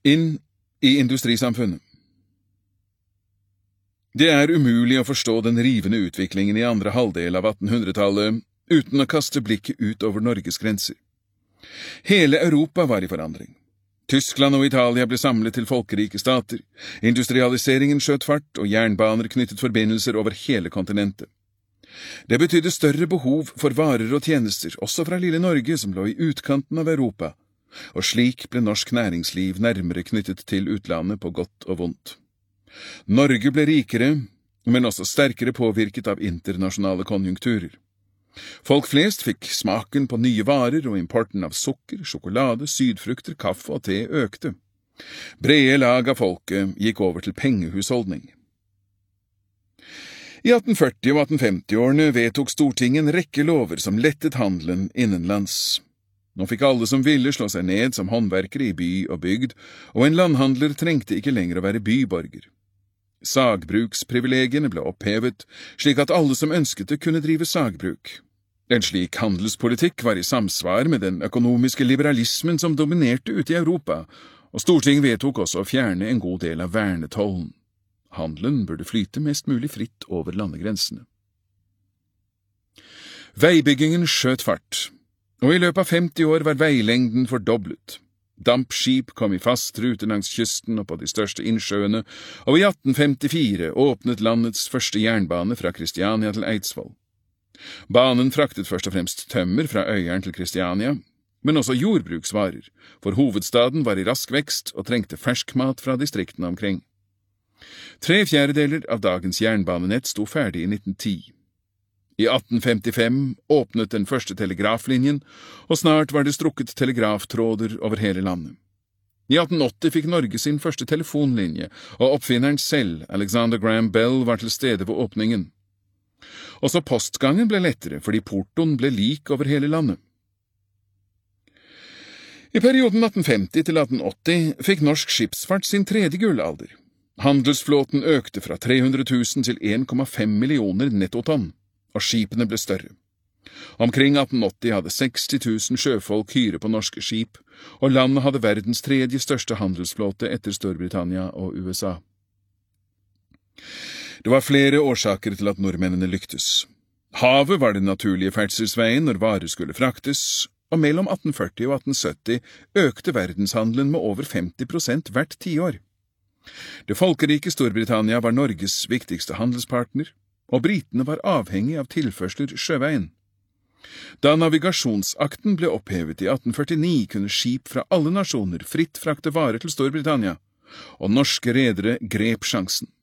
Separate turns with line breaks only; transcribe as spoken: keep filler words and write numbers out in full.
Inn i industrisamfunnet. Det er umulig å forstå den rivende utviklingen i andre halvdel av attenhundretallet uten å kaste blikket ut over Norges grenser. Hele Europa var i forandring. Tyskland og Italia ble samlet til folkerike stater, industrialiseringen skjøt fart, og jernbaner knyttet forbindelser over hele kontinentet. Det betydde større behov for varer og tjenester, også fra lille Norge som lå i utkanten av Europa, og slik ble norsk næringsliv nærmere knyttet til utlandet på godt og vondt. Norge ble rikere, men også sterkere påvirket av internasjonale konjunkturer. Folk flest fikk smaken på nye varer, og importen av sukker, sjokolade, sydfrukter, kaffe og te økte. Brede lag av folket gikk over til pengehusholdning. I attenførti- og attenfemti-årene vedtok Stortinget en rekke lover som lettet handelen innenlands. Nå fikk alle som ville slå seg ned som håndverkere i by og bygd, og en landhandler trengte ikke lenger å være byborger. Sagbruksprivilegiene ble opphevet, slik at alle som ønsket det kunne drive sagbruk. En slik handelspolitikk var i samsvar med den økonomiske liberalismen som dominerte ute i Europa, og Stortinget vedtok også å fjerne en god del av vernetollen. Handelen burde flyte mest mulig fritt over landegrensene. Veibyggingen skjøt fart, og i løpet av femti år var veilengden fordoblet. Dampskip kom i fast rute langs kysten og på de største innsjøene, og i atten femtifire åpnet landets første jernbane fra Kristiania til Eidsvoll. Banen fraktet først og fremst tømmer fra Øyeren til Kristiania, men også jordbruksvarer, for hovedstaden var i rask vekst og trengte ferskmat fra distriktene omkring. Tre fjerdedeler av dagens jernbanenett sto ferdig i nitten ti. I atten femtifem åpnet den første telegraflinjen, og snart var det strukket telegraftråder over hele landet. I atten åtti fikk Norge sin første telefonlinje, og oppfinneren selv, Alexander Graham Bell, var til stede ved åpningen. Også postgangen ble lettere, fordi portoen ble lik over hele landet. I perioden atten femti til atten åtti fikk norsk skipsfart sin tredje gullalder. Handelsflåten økte fra tre hundre tusen til en komma fem millioner nettotonn, og skipene ble større. Omkring atten åtti hadde seksti tusen sjøfolk hyre på norske skip, og landet hadde verdens tredje største handelsflåte etter Storbritannia og U S A. Det var flere årsaker til at nordmennene lyktes. Havet var den naturlige ferdselsveien når varer skulle fraktes, og mellom atten førti og atten sytti økte verdenshandelen med over femti prosent hvert tiår. Det folkerike Storbritannia var Norges viktigste handelspartner, og britene var avhengig av tilførsler sjøveien. Da navigasjonsakten ble opphevet i atten førtini, kunne skip fra alle nasjoner fritt frakte varer til Storbritannia, og norske redere grep sjansen.